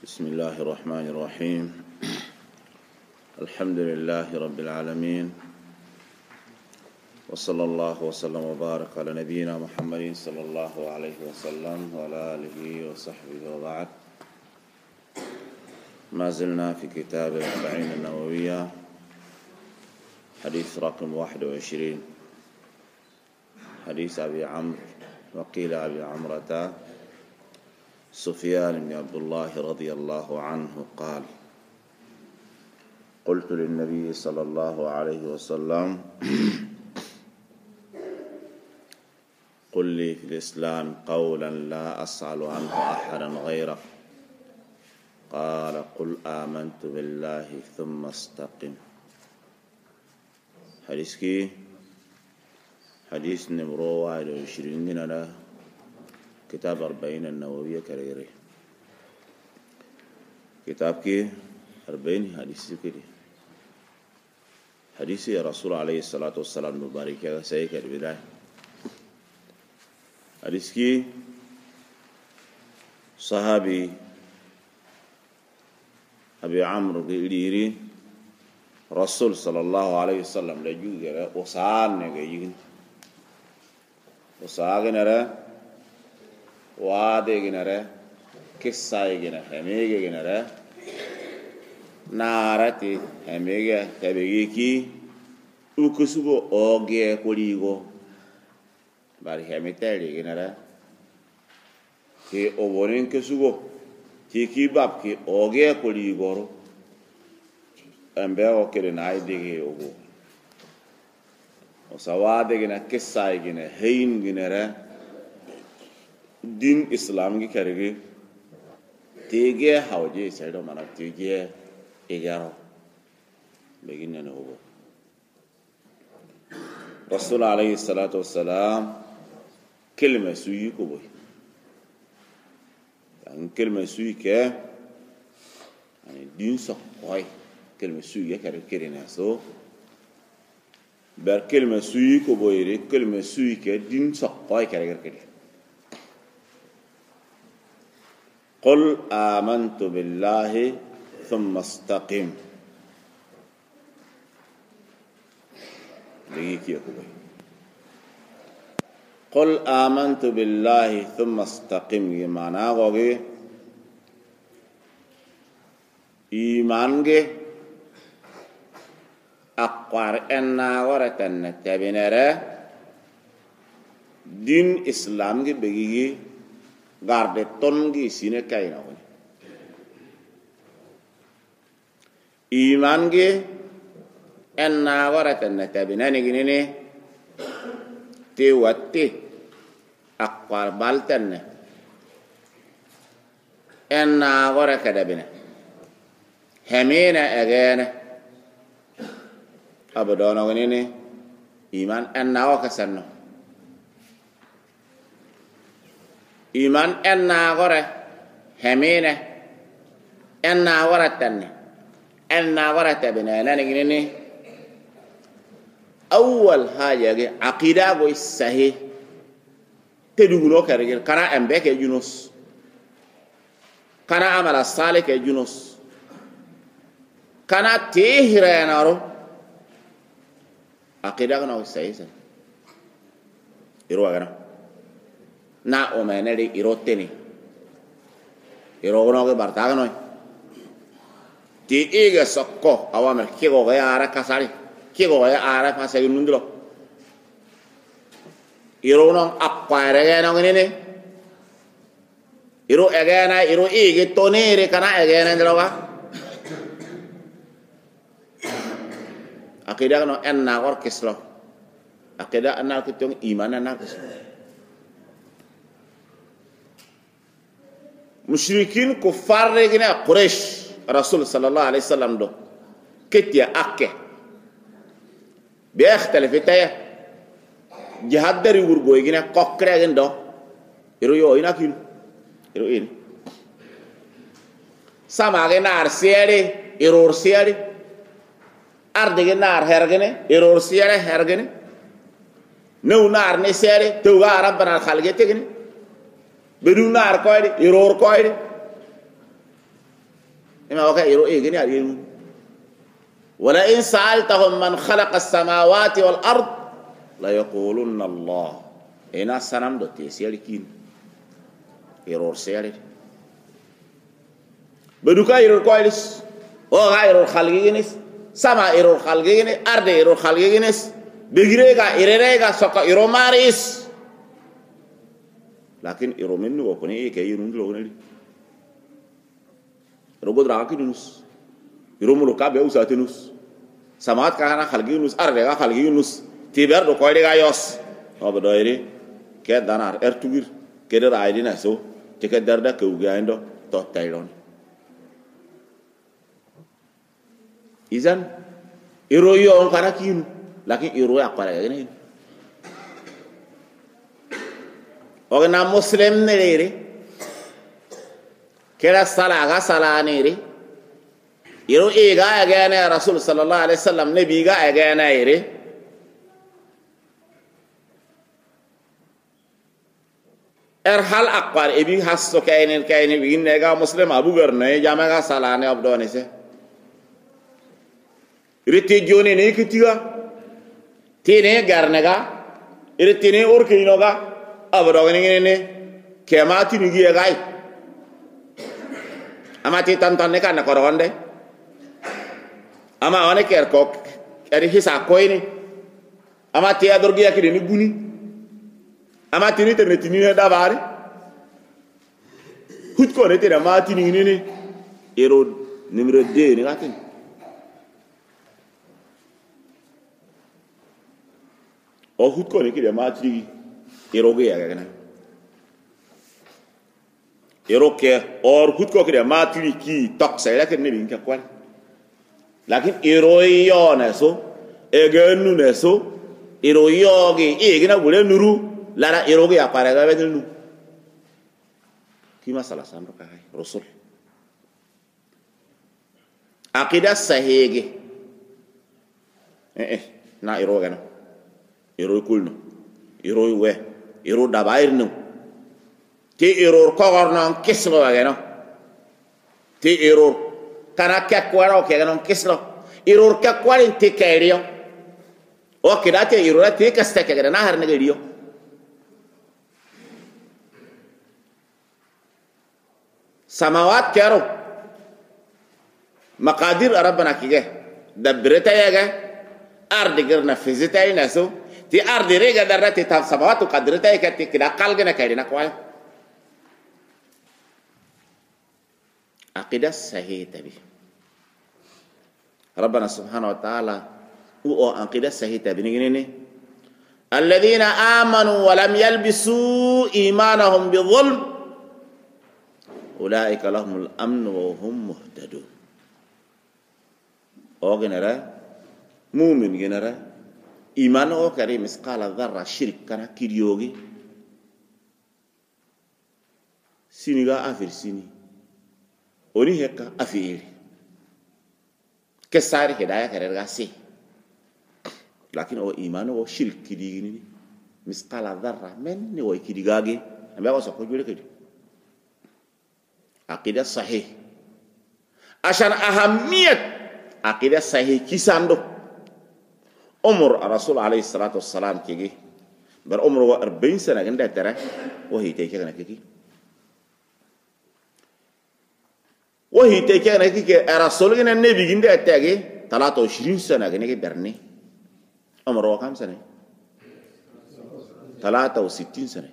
بسم الله الرحمن الرحيم. الحمد لله رب العالمين، وصلى الله وسلم وبارك على نبينا محمد صلى الله عليه وسلم وعلى آله وصحبه وبعد. ما زلنا في كتاب الأربعين النووية، حديث رقم 21، حديث أبي عمرو وقيل أبي عمرة سفيان بن عبد الله رضي الله عنه قال: قلت للنبي صلى الله عليه وسلم: قل لي في الإسلام قولا لا أسأل عنه أحدا غيرك. قال: قل آمنت بالله ثم استقم. حديث نمرو 21 من كتاب 40 النووية كريري. كتاب كي 40 حديث كده، حديث يا رسول عليه الصلاة والسلام مبارك يا سيك البداية. حديث كي صحابي أبي عمرو قيليري رسول صلى الله عليه وسلم لجوجة وصان نجيجين وصاغنرا واديغنرا كسايغنا هميغنرا نارتي هميغا تبيكي ukusugo oge koligo bari hemiteli ginara ki obonin kesugo ki bab ki oge koligoro ambe o kere nay dige ogo o sawade gina kissay gina hayin ginara din islam gi karege tege hawje saydo mana tege egaro begin na ogo رسول عليه الصلاة والسلام كلمة سوي كوبي، يعني كلمة سوي ك يعني دين صقاي كلمة سوي كره كرينا سو بر كلمة سوي كوبي كلمة سوي ك دين صقاي كره كره. قل آمنت بالله ثم استقم. قل آمنت بالله ثم استقم يمانا غوغي إيمانغي أقوار إنا ورتن تبينره دين إسلامغي بيجي غارد تونغي سينة كاينا إيمانغي أنا ورثنا تبناني جنيني تواتي أقوال بالتنا أنا ورث دبنا همينا أجانا أبدانا جنيني إيمان أنا وكسرنا إيمان أنا ورث همينا أنا ورثنا أنا ورث دبنا جنيني أول حاجة عقيدة وصحيح تدعو كرجل كنا أمبك يجنوس كنا عمل الصالح يجنوس كنا تهرى نارو عقيدة كنا وصحيح إيرو أغنى نا أمانة دي إيرو تاني إيرو أغنى كبرتاغنوي تي إيجا سكو أوامر كيغو غيا عرا كساري كيغو يا عارف هسه نندلو يرونون أقوار جانا غنيني يرو أجانا يرو إيجي تونيري كنا أجانا دلوقا أكيدا كنا أن ناقور كسلو أكيدا أن ناقور كتير إيمان أن ناقور مشركين كفار رجنا قريش رسول صلى الله عليه وسلم دو كتير أكه بيختلف تايا جهاد دري ورغوي غينا كوكرا غندو يرو يو اينا كيلو يرو اين سما غنار سياري يرور سياري ارد غنار هرغني يرور سياري هرغني نو نار ني سياري توغا ربنا خالجي تغني بدو نار كويدي يرور كويدي ima waka iro e gani ari wala in sa'altahum man khalaqa as-samawati wal ard la yaqulunna Allah ina sanam do te selikin iro seli beduka iro koilis o ga iro khalginis sama iro khalgini arde iro khalginis begirega irerega soka iro maris lakin iro mennu ko ne ke yunun lo ne iro godra akidunus iro mulo kabe usatinus samat kana khalginus arde ga khalginus tiber do koide ga yos o be doiri ke danar ertugir ke der aidina so te ke darda ke ugaindo to taylon izan iro yo on kana kinu lakin iro ya para gene ogna muslim nere kera sala ga sala nere iro e ga gane rasul sallallahu alaihi wasallam nabi ga gane ire hal aqwar ebi hasso kainen bi nega muslim abu garne jama ga sala ne abdone se rete jone ne kitiga tene garnaga rete ne orke inoga abro ne kemati ni gi gai amati tantan ne kana koronde ama one ker kok eri hisa koini amati adorgi akire ni guni amati ni internet ni da bare hut ko ne tera mati ni ne ero numero 2 ni gatin o hut ko ne kire mati ero ge ya gana ero ke or hut ko kire mati ki tok sai la ken ne bin ka kwal lakin ero yo na so egenu na so ero yo ge e gina bule nuru lara ero ge apare ga bedenu ki masala samro ka hay rasul aqida sahege na ero gana ero kulno ero we ero dabair no ti ero ko gorno kislo gana ti ero kana ka kwara o ke non kislo ero ka kwara ti kairio o kidate ero ti ka sta ka na har ne rio samawat kero maqadir rabbana kige dabreta yaga ardi gerna fizita ina so ti ardi rega darati ta samawat qadrata ka ti kida qalgana kairina kwaya aqidah sahih tabi rabbana subhanahu wa ta'ala u aqidah sahih tabi ni alladhina amanu wa lam yalbisu imanahum bidhulm ulaika lahumul amn wa hum muhtadun o genera mu'min genera iman o kare misqala dharra shirk kana kiryogi siniga afir sini oni hekka afiri kesari hidayah kare gasi lakin o iman o shirk kidigini misqala dharra men ni o kidigage ambe ko so ko jure kedi aqidah sahih ashan ahamiyat aqidah sahih kisando umur rasul alayhi salatu wassalam kigi bar umur wa 40 sana ganda tara wahi te kana kigi wahi te kana kigi rasul gina nabi ginda tagi 23 sana gane ke berni umur wa kam sana 63 sana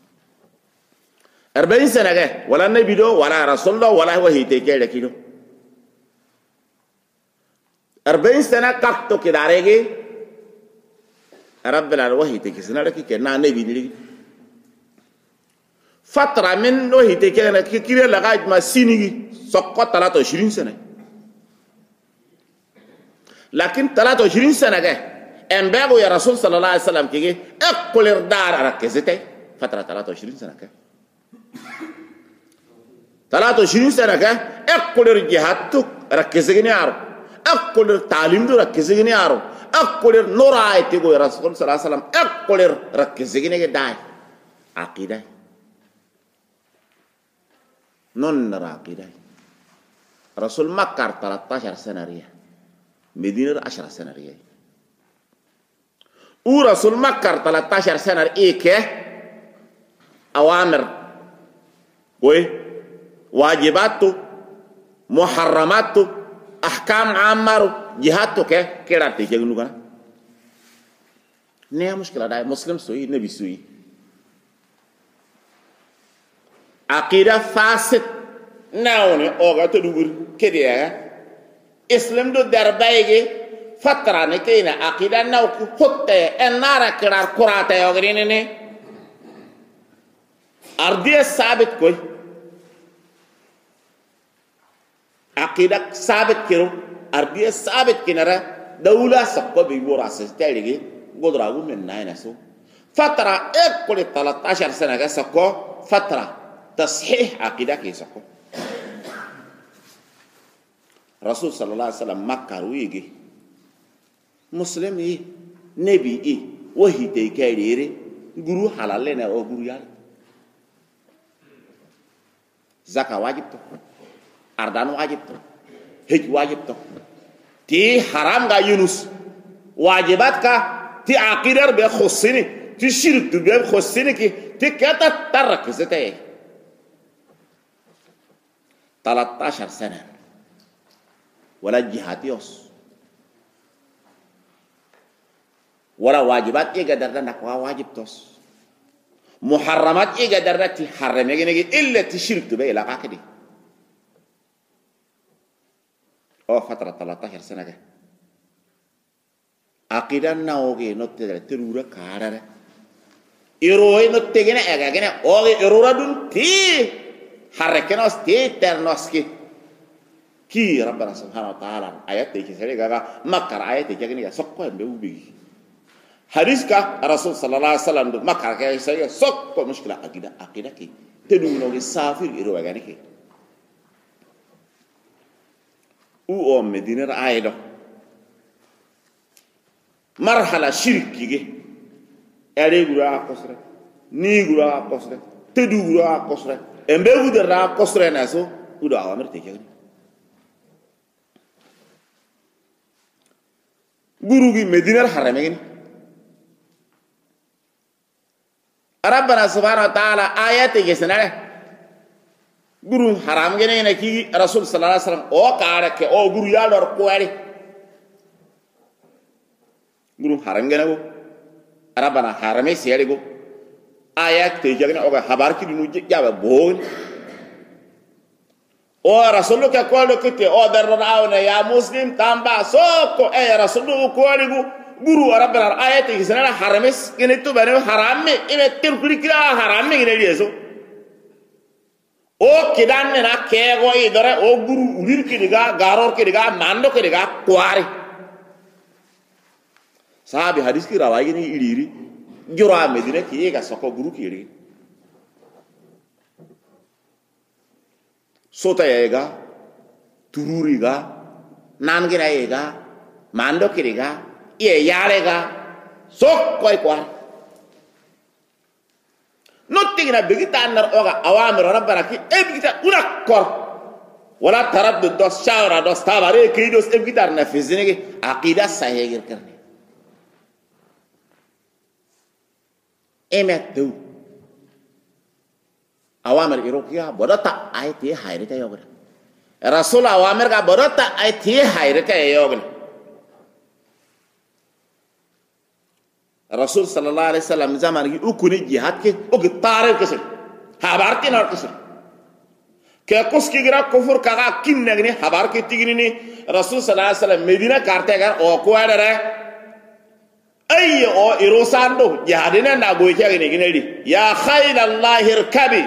40 sana ga wala nabi do wala rasul do wala wahi te kele kido 40 sana kakto kidarege rabbana wahi te kisna raki ke na nabi ni fatra min wahi te kele ki kire la gaj ma sinigi sokko 23 sana lakin 23 sana ga embago ya rasul sallallahu alaihi wasallam kige akulir dar rakizete fatra 23 sana ka 23 sana ka akulir jihad rakizegini aro akulir talim do rakizegini aro akulir noraiti go rasul sallallahu alaihi wasallam akulir rakizegini ge dai aqidah non nara aqidah رسول مكة 13 سنة ريا مدينة 10 سنة ريا ورسول مكة 13 سنة إيه أوامر واجباته محرماته أحكام عامة جهاته كيرا تيجي نقول نيا مشكلة ده مسلم سوي نبي سوي عقيدة فاسد ناوني أوغا تدور كده إسلام دو دربايجي فترة نكينا عقيدة ناو خطة النار كرار كراتا يوغريني أرضية ثابت كوي عقيدة ثابت كيرو أرضية ثابت كنرا دولة سقو بيبورا سيستاليجي قدرة من ناينسو فترة كل 13 سنة سقو فترة تصحيح عقيدة كي سقو رسول صلى الله عليه وسلم مكة ويجي مسلم نبي وهي تيكايري غرو حلال لنا او غرو يال زكاة واجب تو أردان واجب تو هج واجب تو تي حرام غا يونس واجبات كا تي عقيدة بخصني تي شرك بخصني كي تي كتا ترك زتاي 13 سنة ولا جهاتيوس ولا واجبات إيه قدرنا نقوى واجب توس محرمات إيه قدرنا تحرم إلا تشرك تبي لا عقدي أو فترة 13 سنة كه عقيدة ناوغي نوتة ترورة كارا إيروي نوتة جنا إيجا جنا أوغي إيرورا دون تي حركنا تي ترنوسكي كي ربنا سبحانه وتعالى آيات تيجي سريع كذا مكر آيات تيجي كني سقوا بيوبي حديث كا رسول صلى الله عليه وسلم دو مكر كي سريع سقوا مشكلة عقيدة كي تدوينه سافر إيرو أغاني كي أو مدينة آيدو مرحلة شرك كي أري غرا كسر ني غرا كسر تدو غرا كسر أمبي غرا كسر ناسو ودا أمر تيجي guru gi medina haram ngini rabbana subhanahu wa ta'ala ayati gesenare guru haram ngene ne ki rasul sallallahu alaihi wasallam o kaare ke o guru ya lor ko wari guru haram ngene go rabbana harame sere go ayat te jagne o ga habar ki dinu jabe bon o rasulu ke ko lo kite o darraawna ya muslim tamba soko e rasulu ko ligu guru rabbana ayati gisana haramis gene to bane haramme ime tirkuri kira haramme gene yeso o kidan na ke go idore o guru ulir kidiga garor kidiga mando kidiga kwari sahabi hadis ki rawayi ni iliri jura medina ki ga soko guru kiri sota yega tururiga nangira yega mando kiriga ye yarega sok koy kwa notigina bigita nar oga awamir rabbana ki ebigita unakor wala taraddud dos shawra dos tabare ki dos ebigita na fizinigi aqida sahigir karni emetu awamir irokia bodata ayati hayrita yogre rasul awamir ka bodata ayati hayrita yogre rasul sallallahu alaihi wasallam zaman gi ukuni jihad ke ogi tare kese habar ke nar kese ke kuski gira kufur kaga kinnagni habar ke tigini ni rasul sallallahu alaihi wasallam medina karte gar o ko adare ay o irosando jihadina na go ke gine ginedi ya khaylallahi irkabi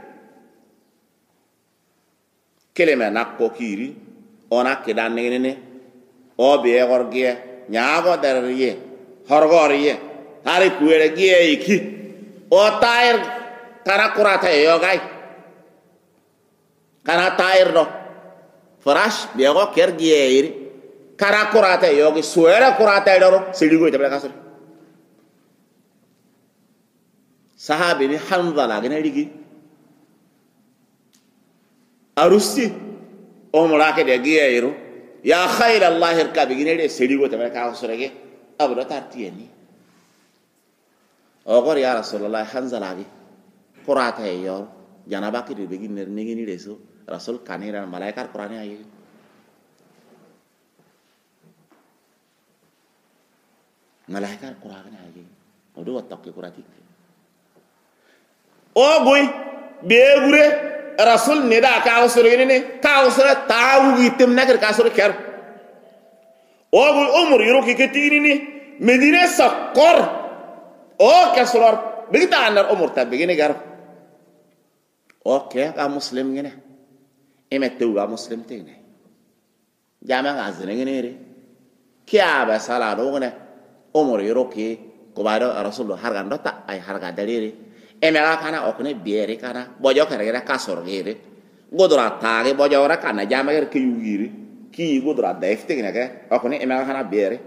keleme nakko kiri ona kedan ngene o be gorgie nyaago darriye horgoriye hari kuere gie iki o tair kana kurata yogai kana tair no farash be go ker gie iri kana kurata yogi suera kurata doro siligo tabla kasur sahabi ni hanzala gene ligi arusi umra ke de giyeru ya khayl allah irkabi gine de seligo te ka sorege abdo tartieni o gor ya rasulullah hanzalagi qurata yo janaba ke de begin ne ngini reso rasul kanira malaikar qur'ani ayi malaikar qur'ani ayi odo wattaqi qurati o goy beegure rasul ne da ka usure ne ka usure tawu gitem nakar ka usure ker o goy umur yoro ki ketini ni medina sakor o kasrar bigta anar umur ta begine gar o ke ka muslim ngene emetu ga muslim tene jama ga zene ngene re kya ba sala do ngene umur yoro ki ko ba do rasul har ga ndota ay har ga dalire emela kana okne biere kana bojo kare ka sorgere godra taage bojo ora kana jama ger ke yugiri ki godra defte gina ke okne emela kana biere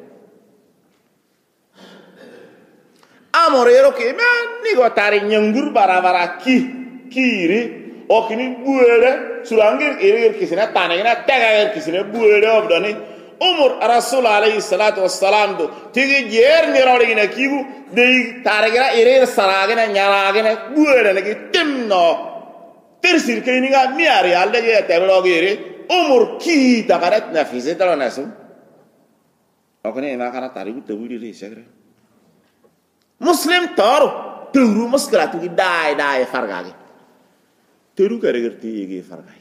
amorero ke man ni go tari nyangur barabara kiri okni buere surangir ere kisina tanena taga kisina buere obdani umur rasul alayhi salatu wassalam do tigi jer nirore gina kibu de taragera ere saragena nyaragena buere ne timno tersir ke ni ga miari alde ge teblogere umur ki tagaret nafise talo nasu okne ema kana tarigu tebuli le segre muslim taro turu muskratu gi dai fargage teru kare gerti ge fargage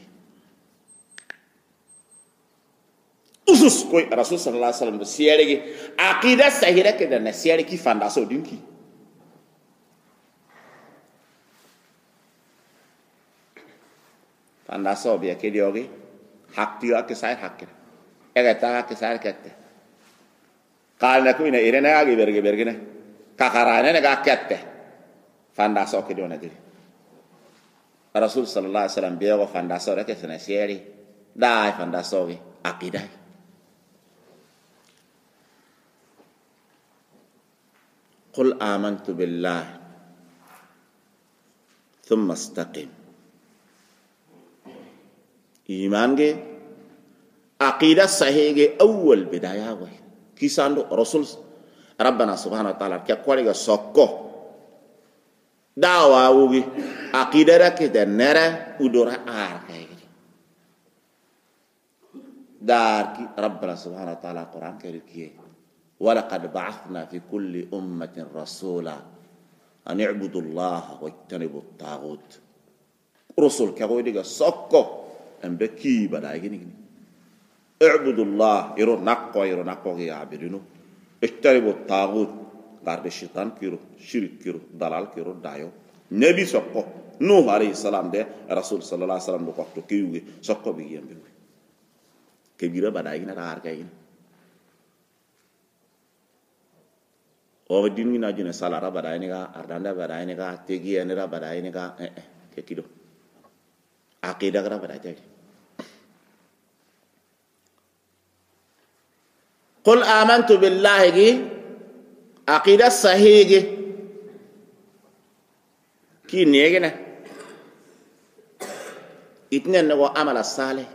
usus koy rasul sallallahu alaihi wasallam siyarege aqida sahira ke dan siyare ki fanda so dinki fanda so biya ke dioge hakti ke sai hakke ega ta ke sai kette kalna ko ina irena age berge ne kakarane ne ga kette fanda so ke dona diri rasul sallallahu alaihi wasallam biya go fanda so ke sana siyare dai fanda so ge aqida قل آمنت بالله ثم استقم إيمان جي عقيدة صحيحة أول بداية وي كيساندو رسول ربنا سبحانه وتعالى كقولي سوكو دعوة وي عقيدة كده نرى ودورة آركي دار ربنا سبحانه وتعالى القرآن كريم ولقد بعثنا في كل أمة رسولا أن يعبدوا الله واجتنبوا الطاغوت رسول كقول لك سكو أم بكي بدا يجيني اعبدوا الله يرو نقو يعبدونه اجتنبوا الطاغوت غير الشيطان كيرو شرك كيرو دلال كيرو دايو نبي سكو نوح عليه السلام ده رسول صلى الله عليه وسلم بقى كيوغي سكو بيجيم بيوي كبيرة بدا يجينا رار كيجينا o dingi na jine salara bada ini ga ardanda bada ini ga tegi ene ra bada ini ga ke kido akida ga bada jadi qul amantu billahi gi akida sahihi ki nege na itnen no amala salih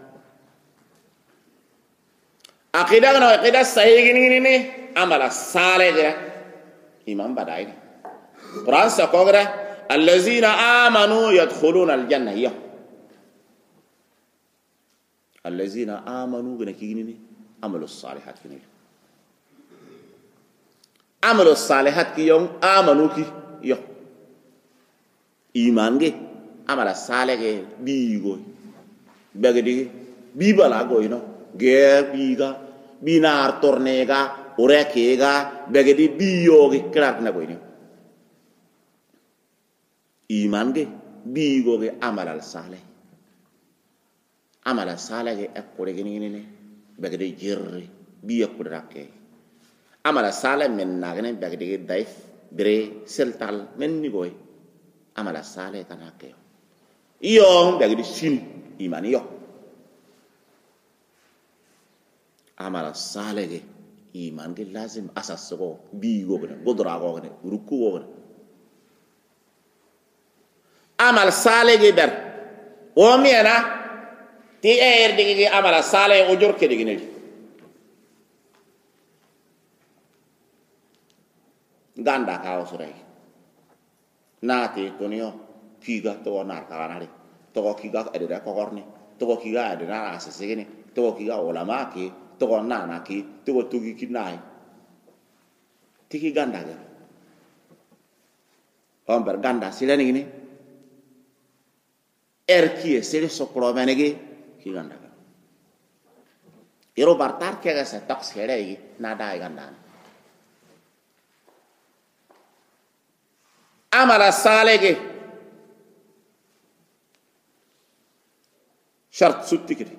akida ga akida sahihi ni amala salih ga إمام بداية قرآن سكوغرة الذين آمنوا يدخلون الجنة الذين آمنوا بنكيني عملوا الصالحات كني عملوا الصالحات كي يوم آمنوا كي إيمان كي عمل الصالح بيجو بيجي بيبلا غوينو غير بيجا بينار تورنيجا Urekega begedi biyoge krak na boyni iman ge bigo ge amal saleh ge akore ge ni begedi jirri biya kudrake amal saleh men nagne begedi daif bre seltal men ni boy amal saleh kanake iyo begedi sin iman yo amal saleh ge iman ke lazim asas ko bigo gane godra ko gane ruku ko gane amal sale ge ber o miena ti digi amala sale o jor ke digi ne ganda ka o surai na ti tonio kiga to na ka na ri to kiga edera ko gorni to kiga edera asese ni to kiga ulama ki to na ki to tugi kinai tiki ganda ga homber ganda silani ni erkie sele sokro menege ki ganda ga iro bartar ke ga sa tax hele na dai ganda amala salege شرط ستكري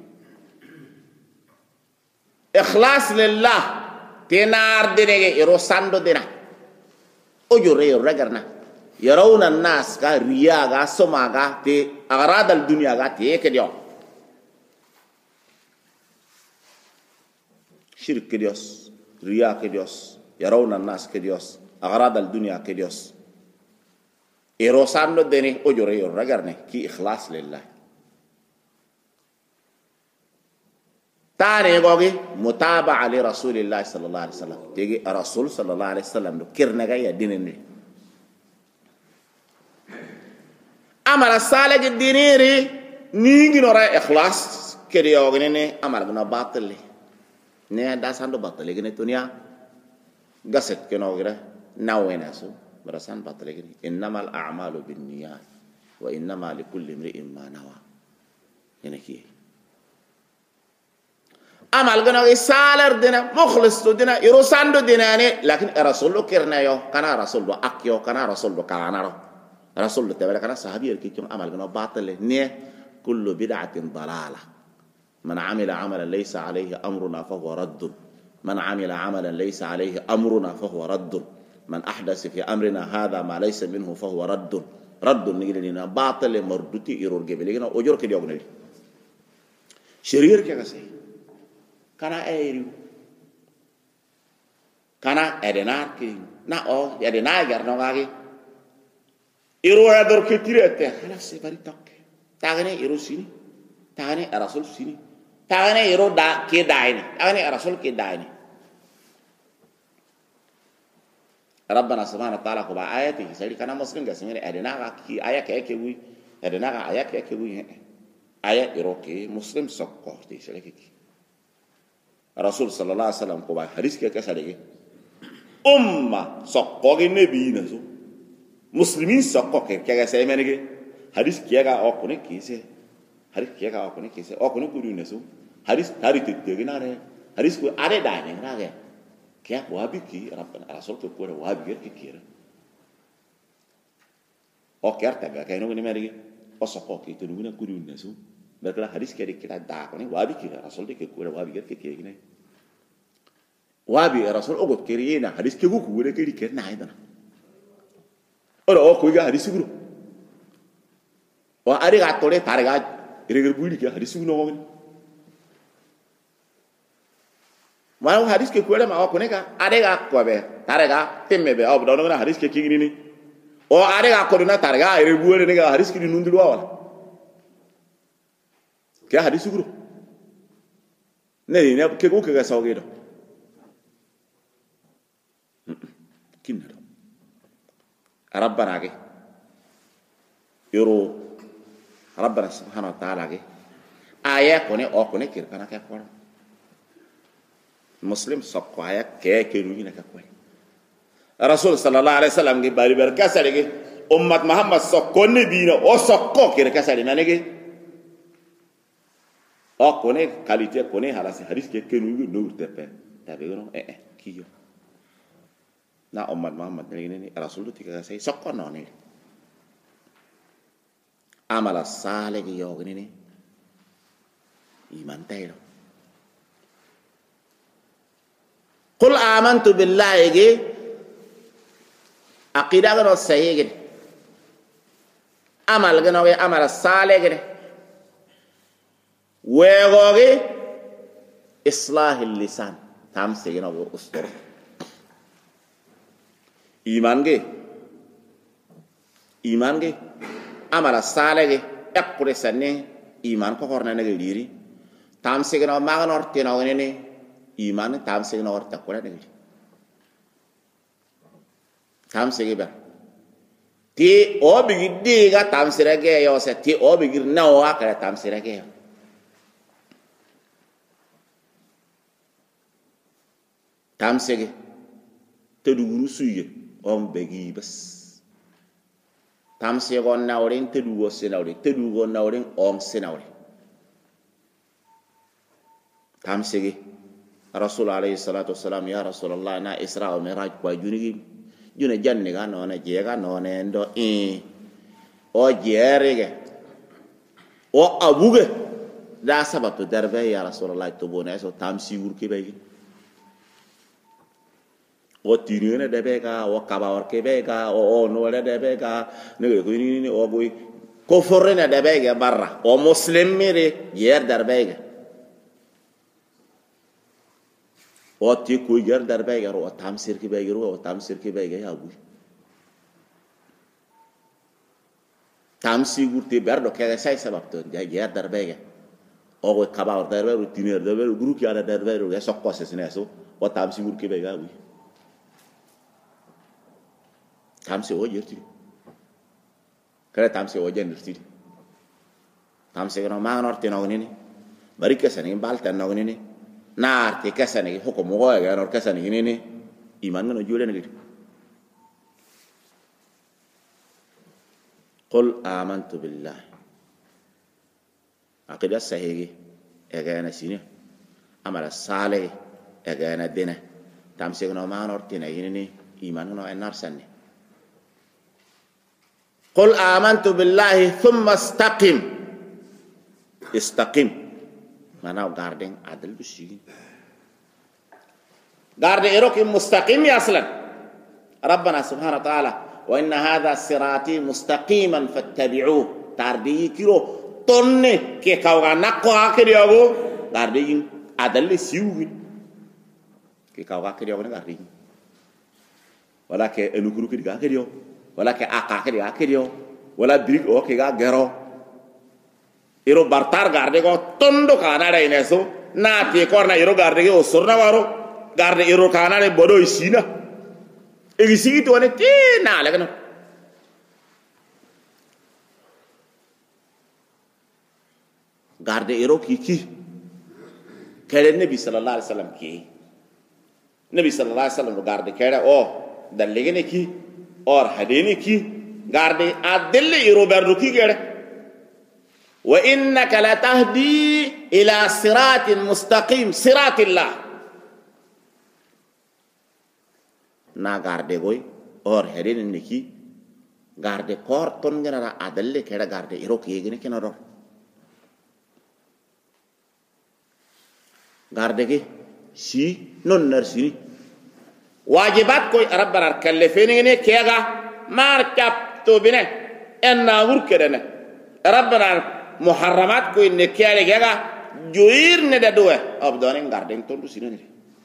إخلاص لله تنار دينه يروساندو دينا أجوري يرجعنا يرون الناس كا ريا كا سما كا تي أغراض الدنيا كا تي كديو شرك كديوس ريا كديوس يرون الناس كديوس أغراض الدنيا كديوس يروساندو دينه أجوري يرجعنا كي إخلاص لله تاني يقولي متابعة لرسول الله صلى الله عليه وسلم تيجي الرسول صلى الله عليه وسلم كيرنا جاي دينني أمر الصالح الدينيري نيجي نورا إخلاص كده يقولي نه أمر جنا باطل لي نه داسان دو باطل لكن الدنيا قصد كنا وغيره ناوي ناسو براسان باطل لكن إنما الأعمال بالنيات وإنما لكل امرئ ما نوى هنا كيه amal gana salar dina mukhlis to dina irosando dina ne lakin rasul kirna yo kana rasul do akyo kana rasul do kana ro rasul te bala kana sahabi ki tum amal gana batal ne kullu bid'atin dalalah man amila amalan laysa alayhi amruna fa huwa radd man amila amalan laysa alayhi amruna fa huwa radd man ahdasa fi amrina hadha ma laysa minhu fa huwa radd ni batal marduti iror gebele gana ojor ke diogna sharir ke gasay kana eriu kana edenar ki na o edenar gar no gagi iru ador ke tirete hala se bari tok tagane iru sini tagane rasul sini tagane iru da ke daini tagane rasul ke daini rabbana subhanahu wa ta'ala ko ba ayati sari kana muslim ga sini edenar ki aya ke wi edenar aya ke wi aya iru ke muslim sokko ti sele ki Rasul sallallahu alaihi wasallam ko ba hadis ke kasarege umma sokko ge nabi na so muslimin sokko ke ga sai menege hadis ke ga o ko ne kise hadis ke ga o ko ne kise o ko ne kuru ne so hadis tari te de na ne hadis ko are da ne na ge ke ko abi ki rasul ko ko abi ge ki o ke arta ga ke no ne menege o sokko ke to ne kuru ne so berkala hadis ke dikira da ko ni wabi ki rasul de ke ko wabi ger ke ne wabi rasul ogot kerina hadis ke ku wure ke dikira na idana ora o ko ga hadis guru wa ari ga tore tare ga ire buli ke hadis no ngin ma hadis ke ko ma ko ne ka are ga ko be tare ga temme be o do na hadis ke kingini ni o are ga ko na tare ga ire buure ne ga hadis ki nundu wala ke hadis guru ne ke ko ke ga sawge do kinna do rabbana ge yoro rabbana subhanahu wa ta'ala ge aya ko ne o ko ne kir kana ka ko muslim sokko aya ke nu ina ka ko rasul sallallahu alaihi wasallam ge bari bar kasare ge ummat muhammad sokko ne bi no o sokko kir kasare na ne ge o kone qualité kone halasi hadis ke kenu no tepe tabe no kiyo na ummat muhammad ni rasul tika sai sokko no ni amala sale ge yo ni iman tayro qul amantu billahi ge aqida ga no sai ge amal ga no ge amala sale ge ويغوغي إصلاح اللسان تام سيجنا و أسطر إيمان جي أمر الصالح جي أقول سنة iman ko horna ne liri tam signa magnor tino ne iman tam signa or takura ne tam sigiba ti o bigi diga tam sirage yo se ti o bigi na o akara tam sirage tam sigi te duguru suye on begi bas tam sigo nawrin te dugo sinawri te dugo nawrin on sinawri tam sigi rasul alayhi salatu wassalam ya rasulullah na isra wa miraj kwa junigi june janni ga no na jega no ne ndo o jerege o abuge da sabab darbe ya rasulullah to bona so tam sigur ke begi o tirine de bega o kabawar ke bega o no le de bega ne ko ni o boy ko forrene de bega barra o muslim mire yer darbega o ti ko yer darbega o tam sir ke bega o tam sir ke bega ya bu tam sigur te berdo ke sai sabab to yer darbega o ko kabawar darbe o tiner darbe groupe ya darbe o so ko se neso o tam sigur ke bega bu tamsi o yerti kala tamsi o jendirti tamsi no magnor te no nini bari kesani balta no nini nar te kesani hukumu go ga no kesani nini iman no jure ngi qul amantu billahi aqida sahihi e ga na sini amala salih e ga na dina tamsi no magnor te na nini iman no enar sanni قل آمنت بالله ثم استقم استقم معناه غاردين عدل بشي غاردين إيروك مستقيم أصلا ربنا سبحانه وتعالى وإن هذا صراطي مستقيما فاتبعوه تاردي كيلو توني كي كاوغا نقو آخر يوغو غاردين عدل سيوغي كي كاوغا آخر يوغو غاردين ولا كي أنوكرو كي آخر يوغو wala ke akake ga kedio wala brig o ke ga gero iro bartar garde go tondo kana re neso na ti korna iro garde go sorna waro garde iro kana re bodo isina egisi to ne ti na le kana garde iro ki kele nabi sallallahu alaihi wasallam ki nabi sallallahu alaihi wasallam garde kele o dalle ki और हदेने की गार्डे आदिल्ले इरोबर्दो की गेड़े व इन्नक लतहदी इला सिरातिन मुस्तकीम सिरातिल्लाह ना गार्डे गोई और हदेने की गार्डे कोर तोन गेना आदिल्ले केड़ा गार्डे इरो की गेने के नरो गार्डे की सी नोन नरसी واجبات کوئی ربنا كلفيني كيغا ماركب تو بنه ان نور كدنا ربنا محرمات کوئی نكيالي كيغا جوير نددوه ابدون غاردين تو سيني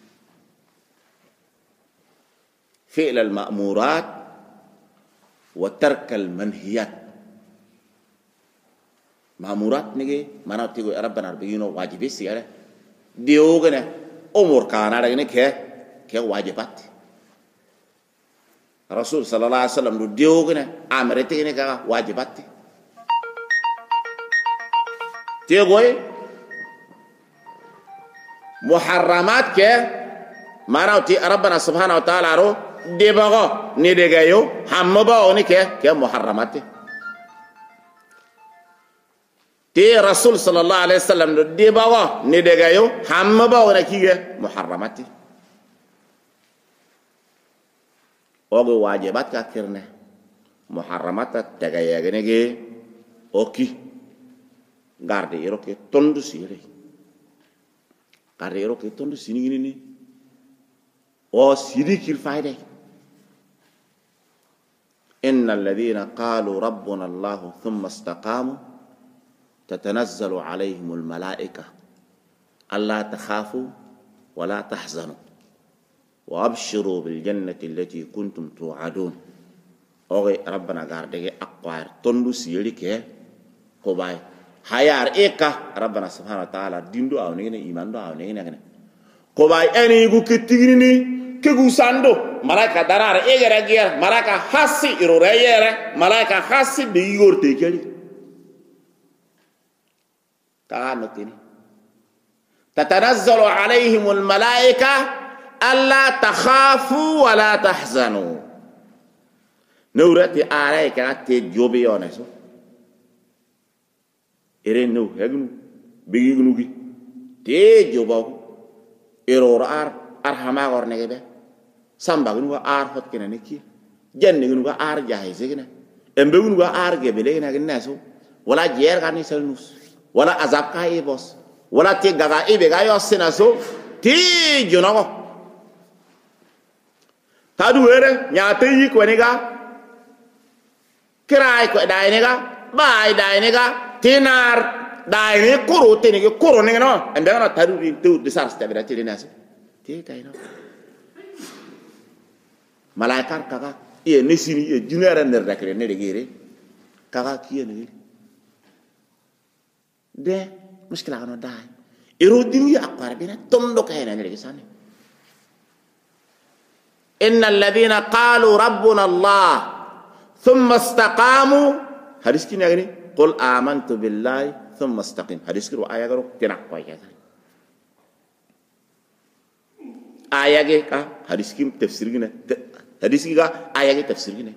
فعل المأمورات وترك المنهيات مأمورات نيجي مناطق ربنا بينو واجبي سياره ديوغنه امور كان على كي واجبات رسول صلى الله عليه وسلم ديوغنا امرتيني كا واجبات تيغوي محرمات كي ماناوتي ربنا سبحانه وتعالى رو ديبغو ندغايو حمبا اوني كي محرمات تي رسول صلى الله عليه وسلم ديبغو ندغايو حمبا اوني كي محرمات ogo wajibat ka kirne muharramat tagaya genege oki garde iro ke tondu sire garde iro ke tondu sini ni o siri kil faide innal ladina qalu rabbuna allah thumma istaqamu tatanazzalu alayhimul malaika alla takhafu wa la tahzanu وابشروا بالجنه التي كنتم توعدون اوغي ربنا غاردغي اقوار توندو سيري كي كوباي hayar eka rabbana subhanahu wa ta'ala dindo awne ne iman do awne ne ko bay eni gu ketigini ke gu sando malaika darar egera gier malaika hasi iro reyere malaika hasi be yorte kali ta notini tatanazzalu alaihim almalaika alla takhafu wa la tahzanu nurati alaika te jobe yoneso ere no hegnu bigignu gi te jobaw eror arhama gorne gebe samba gnu ar hot kenane ki jenne gnu ar jahize gna embe gnu gebe le gna gnaso wala jer gani selnus wala azab ka ibos wala te gaga ibe ga yo senaso ti jonogo tadu ere nyate yi ko ne ga krai ko dai ne ga bai dai ne ga tinar dai ne koro te ne ke koro ne no embe na tadu ri tu disar sta bera ti ne ti dai no malaikar kaga e ne sini e junera ne rekre ne de gere kaga ki ne de mushkila gano dai irodinu ya akbar bina tondo kayna ne gisane innal ladina qalu rabbuna allah thumma istaqamu hadis kini agni qul amantu billahi thumma istaqim hadis kiro aya garo tenak ko ya aya ge ka hadis kim tafsir gina hadis ga aya ge tafsir gina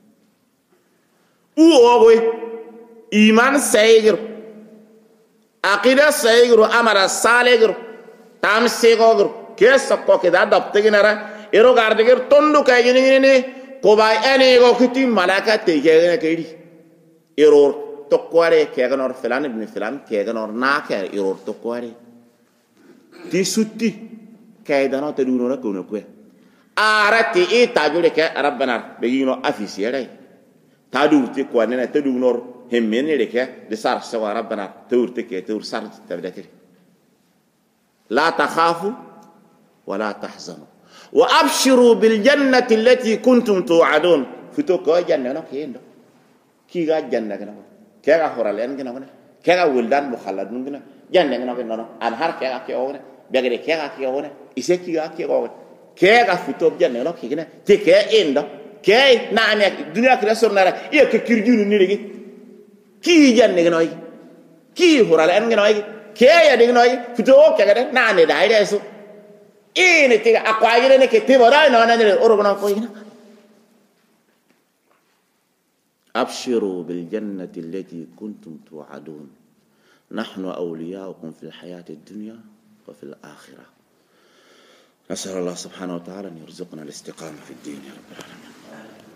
u ogoy iman saygir aqida saygir amara salegir tam segogir kesa ko ke da dab teginara ero gardigir tondu kay gini ni ko bay ene go kiti malaka te gene kaydi error to kware ke ganor filan ibn filan ke ganor na ke error to kware ti sutti kay dano te duno na ko no kwe arati e tajule ke rabbana be yino afisiere tadurti ko ne te dunor hemmene le ke de sar sa rabbana turti ke tur sar tabdatiri la takhafu wala tahzanu wa abshiru bil jannati allati kuntum tu'adun fito ko janna no kendo ki ga janna gana ke ga horalen gana ke ga wuldan mukhalladun gana janna gana no an har ke ga ke ona begere ke ga ke ona ise ki ga ke ona ke ga fito janna no ki gana te ke endo ke na ne dunya kre sornara e ke kirjunu ni rigi ki janna gana ki horalen gana ke ya de gana fito ke ga na ne dai reso ini tiga akwagire ne kete borai no na ne orogona ko ina abshiru bil jannati allati kuntum tu'adun nahnu awliya'ukum fil hayati ad-dunya wa fil akhirah nas'alu Allah subhanahu wa ta'ala an yarzuqna al-istiqamah fi ad-din ya rabbal alamin